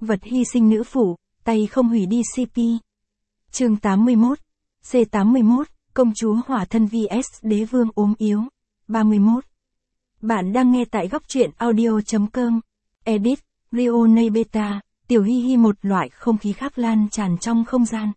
vật hy sinh nữ phụ, tay không hủy đi CP. Chương 81. C81, công chúa hỏa thân vs đế vương ốm yếu. 31. Bạn đang nghe tại góc truyện audio.com. Edit, Rio Nay Beta, tiểu hi hi một loại không khí khác lan tràn trong không gian.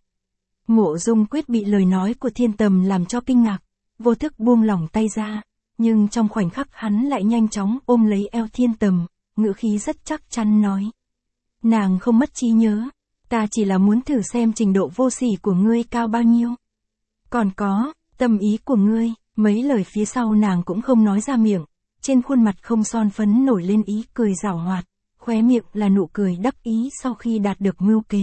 Mộ Dung Quyết bị lời nói của Thiên Tầm làm cho kinh ngạc, vô thức buông lỏng tay ra, nhưng trong khoảnh khắc hắn lại nhanh chóng ôm lấy eo Thiên Tầm, ngữ khí rất chắc chắn nói. Nàng không mất trí nhớ, ta chỉ là muốn thử xem trình độ vô sỉ của ngươi cao bao nhiêu. Còn có, tâm ý của ngươi, mấy lời phía sau nàng cũng không nói ra miệng, trên khuôn mặt không son phấn nổi lên ý cười giảo hoạt, khóe miệng là nụ cười đắc ý sau khi đạt được mưu kế.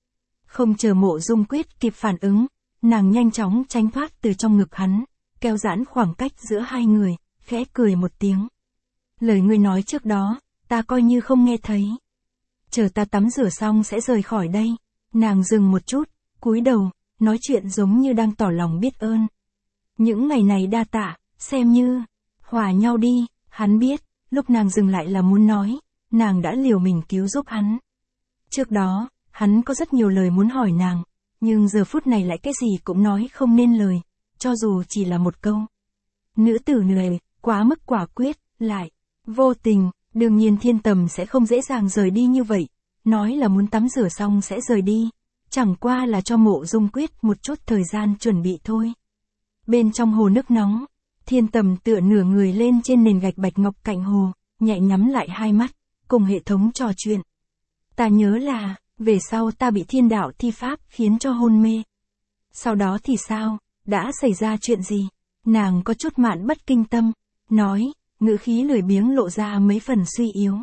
Không chờ Mộ Dung Quyết kịp phản ứng, nàng nhanh chóng tránh thoát từ trong ngực hắn, kéo giãn khoảng cách giữa hai người, khẽ cười một tiếng. Lời ngươi nói trước đó, ta coi như không nghe thấy. Chờ ta tắm rửa xong sẽ rời khỏi đây. Nàng dừng một chút, cúi đầu, nói chuyện giống như đang tỏ lòng biết ơn. Những ngày này đa tạ, xem như hòa nhau đi. Hắn biết, lúc nàng dừng lại là muốn nói, nàng đã liều mình cứu giúp hắn. Trước đó, hắn có rất nhiều lời muốn hỏi nàng, nhưng giờ phút này lại cái gì cũng nói không nên lời, cho dù chỉ là một câu. Nữ tử này, quá mức quả quyết, lại vô tình, đương nhiên Thiên Tầm sẽ không dễ dàng rời đi như vậy, nói là muốn tắm rửa xong sẽ rời đi, chẳng qua là cho Mộ Dung Quyết một chút thời gian chuẩn bị thôi. Bên trong hồ nước nóng, Thiên Tầm tựa nửa người lên trên nền gạch bạch ngọc cạnh hồ, nhẹ nhắm lại hai mắt, cùng hệ thống trò chuyện. Ta nhớ là, về sau ta bị thiên đạo thi pháp khiến cho hôn mê. Sau đó thì sao, đã xảy ra chuyện gì? Nàng có chút mạn bất kinh tâm, nói, ngữ khí lười biếng lộ ra mấy phần suy yếu.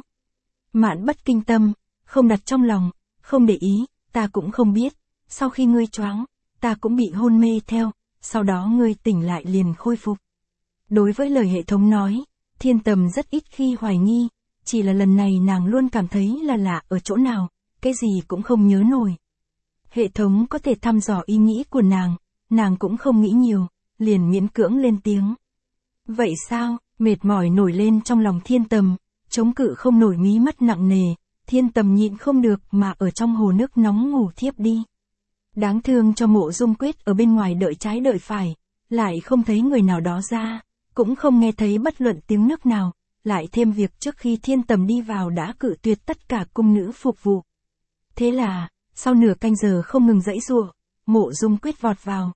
Mạn bất kinh tâm, không đặt trong lòng, không để ý, ta cũng không biết, sau khi ngươi choáng, ta cũng bị hôn mê theo, sau đó ngươi tỉnh lại liền khôi phục. Đối với lời hệ thống nói, Thiên Tầm rất ít khi hoài nghi, chỉ là lần này nàng luôn cảm thấy là lạ ở chỗ nào, cái gì cũng không nhớ nổi. Hệ thống có thể thăm dò ý nghĩ của nàng cũng không nghĩ nhiều, liền miễn cưỡng lên tiếng. Vậy sao, mệt mỏi nổi lên trong lòng Thiên Tầm, chống cự không nổi mí mắt nặng nề, Thiên Tầm nhịn không được mà ở trong hồ nước nóng ngủ thiếp đi. Đáng thương cho Mộ Dung Quyết ở bên ngoài đợi trái đợi phải, lại không thấy người nào đó ra, cũng không nghe thấy bất luận tiếng nước nào, lại thêm việc trước khi Thiên Tầm đi vào đã cự tuyệt tất cả cung nữ phục vụ. Thế là, sau nửa canh giờ không ngừng giãy giụa, Mộ Dung Quyết vọt vào,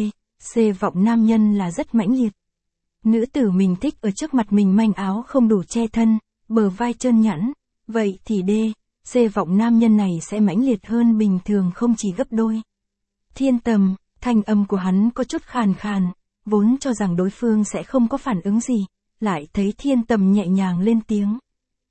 C vọng nam nhân là rất mãnh liệt. Nữ tử mình thích ở trước mặt mình manh áo không đủ che thân, bờ vai trơn nhẵn, vậy thì C vọng nam nhân này sẽ mãnh liệt hơn bình thường không chỉ gấp đôi. Thiên Tầm, thanh âm của hắn có chút khàn khàn, vốn cho rằng đối phương sẽ không có phản ứng gì, lại thấy Thiên Tầm nhẹ nhàng lên tiếng.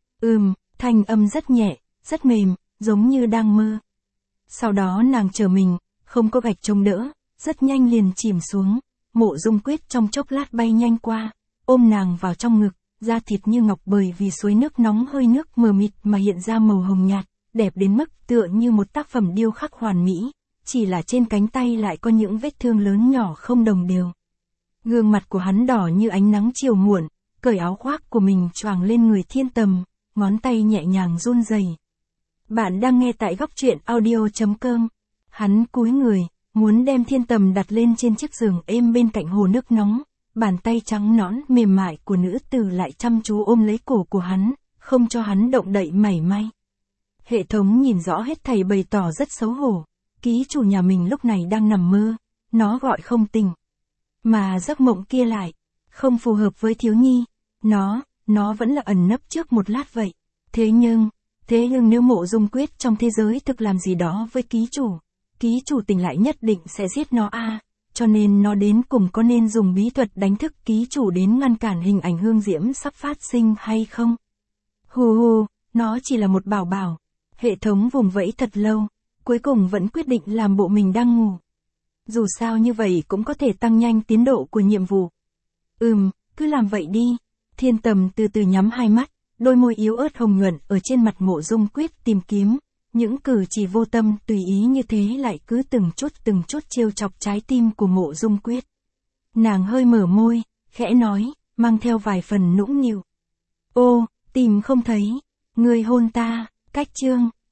Thanh âm rất nhẹ, rất mềm, giống như đang mơ. Sau đó nàng trở mình, không có gạch chống đỡ, rất nhanh liền chìm xuống. Mộ Dung Quyết trong chốc lát bay nhanh qua, ôm nàng vào trong ngực, da thịt như ngọc bởi vì suối nước nóng hơi nước mờ mịt mà hiện ra màu hồng nhạt, đẹp đến mức tựa như một tác phẩm điêu khắc hoàn mỹ, chỉ là trên cánh tay lại có những vết thương lớn nhỏ không đồng đều. Gương mặt của hắn đỏ như ánh nắng chiều muộn, cởi áo khoác của mình choàng lên người Thiên Tầm, ngón tay nhẹ nhàng run rẩy. Bạn đang nghe tại góc truyện audio.com. Hắn cúi người, muốn đem Thiên Tầm đặt lên trên chiếc giường êm bên cạnh hồ nước nóng, bàn tay trắng nõn mềm mại của nữ tử lại chăm chú ôm lấy cổ của hắn, không cho hắn động đậy mảy may. Hệ thống nhìn rõ hết thảy bày tỏ rất xấu hổ, ký chủ nhà mình lúc này đang nằm mơ, nó gọi không tỉnh. Mà giấc mộng kia lại, không phù hợp với thiếu nhi, nó vẫn là ẩn nấp trước một lát vậy. Thế nhưng nếu Mộ Dung Quyết trong thế giới thực làm gì đó với ký chủ tỉnh lại nhất định sẽ giết nó cho nên nó đến cùng có nên dùng bí thuật đánh thức ký chủ đến ngăn cản hình ảnh hương diễm sắp phát sinh hay không? Nó chỉ là một bảo bảo. Hệ thống vùng vẫy thật lâu, cuối cùng vẫn quyết định làm bộ mình đang ngủ. Dù sao như vậy cũng có thể tăng nhanh tiến độ của nhiệm vụ. Cứ làm vậy đi. Thiên Tầm từ từ nhắm hai mắt, đôi môi yếu ớt hồng nhuận ở trên mặt Mộ Dung Quyết tìm kiếm. Những cử chỉ vô tâm tùy ý như thế lại cứ từng chút trêu chọc trái tim của Mộ Dung Quyết. Nàng hơi mở môi, khẽ nói, mang theo vài phần nũng nịu. Tìm không thấy, ngươi hôn ta, cách chương.